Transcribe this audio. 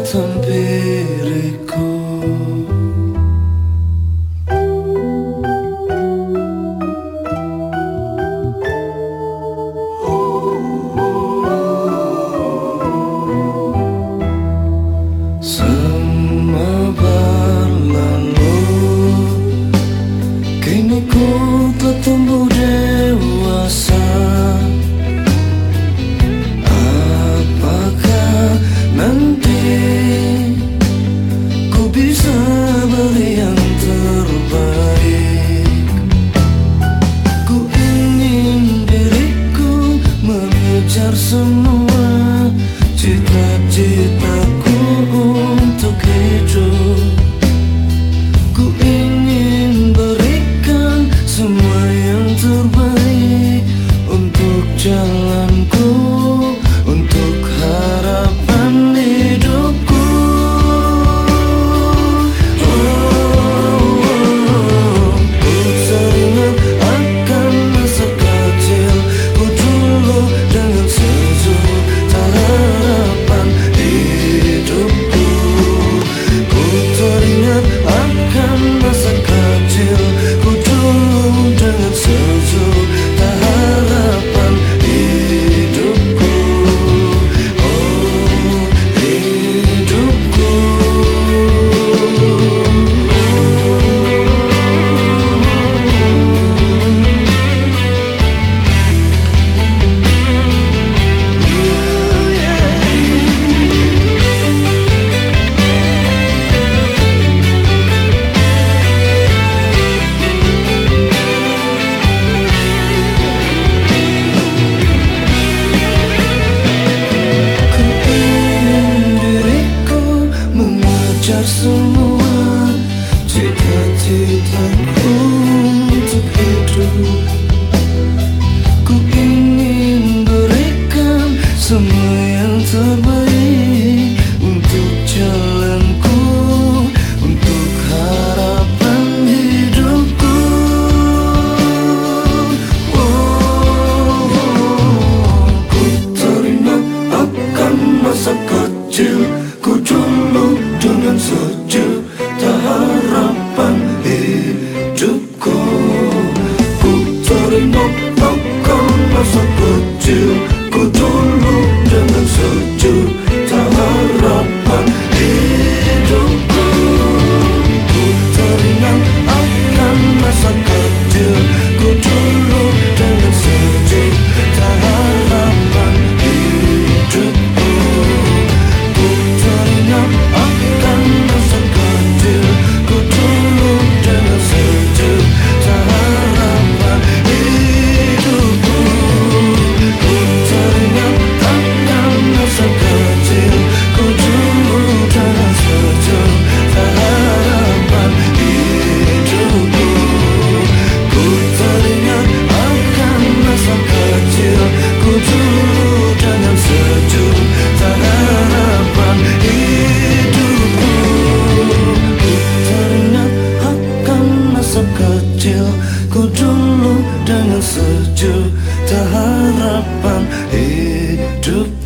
tampiriku. Semua berlalu, kini ku telah tumbuh dewasa. Apakah nanti ku bisa beri yang terbaik? Ku ingin diriku mengejar semua cita-citaku untuk hidup. Ku ingin berikan semua yang terbaik untuk jalanku, untuk harapan hidupku. Ku teringat akan masa kecilku dulu dengan sejuta harapan hidupku. Ku teringat akan masa kecilku dulu dengan sejuta harapan hidupku. Oh, hidupku. Semua cita-citaku untuk hidup. Ku ingin berikan semua yang terbaik untuk jalanku, untuk harapan hidupku. Ku teringat akan masa kecilku dulu dengan sejuta harapan hidupku. Ku teringat akan masa kecilku dulu dengan sejuta harapan hidupku. Ku teringat akan masa kecilku dulu dengan sejuta harapan hidupku. Ku teringat akan masa kecilku dulu dengan sejuta harapan hidupku. Ku teringat akan masa kecilku dulu dengan sejuta harapan hidupku. Ku teringat akan masa kecilku dulu dengan sejuta harapan hidupku. Ku teringat akan masa kecilku dulu dengan sejuta harapan hidup.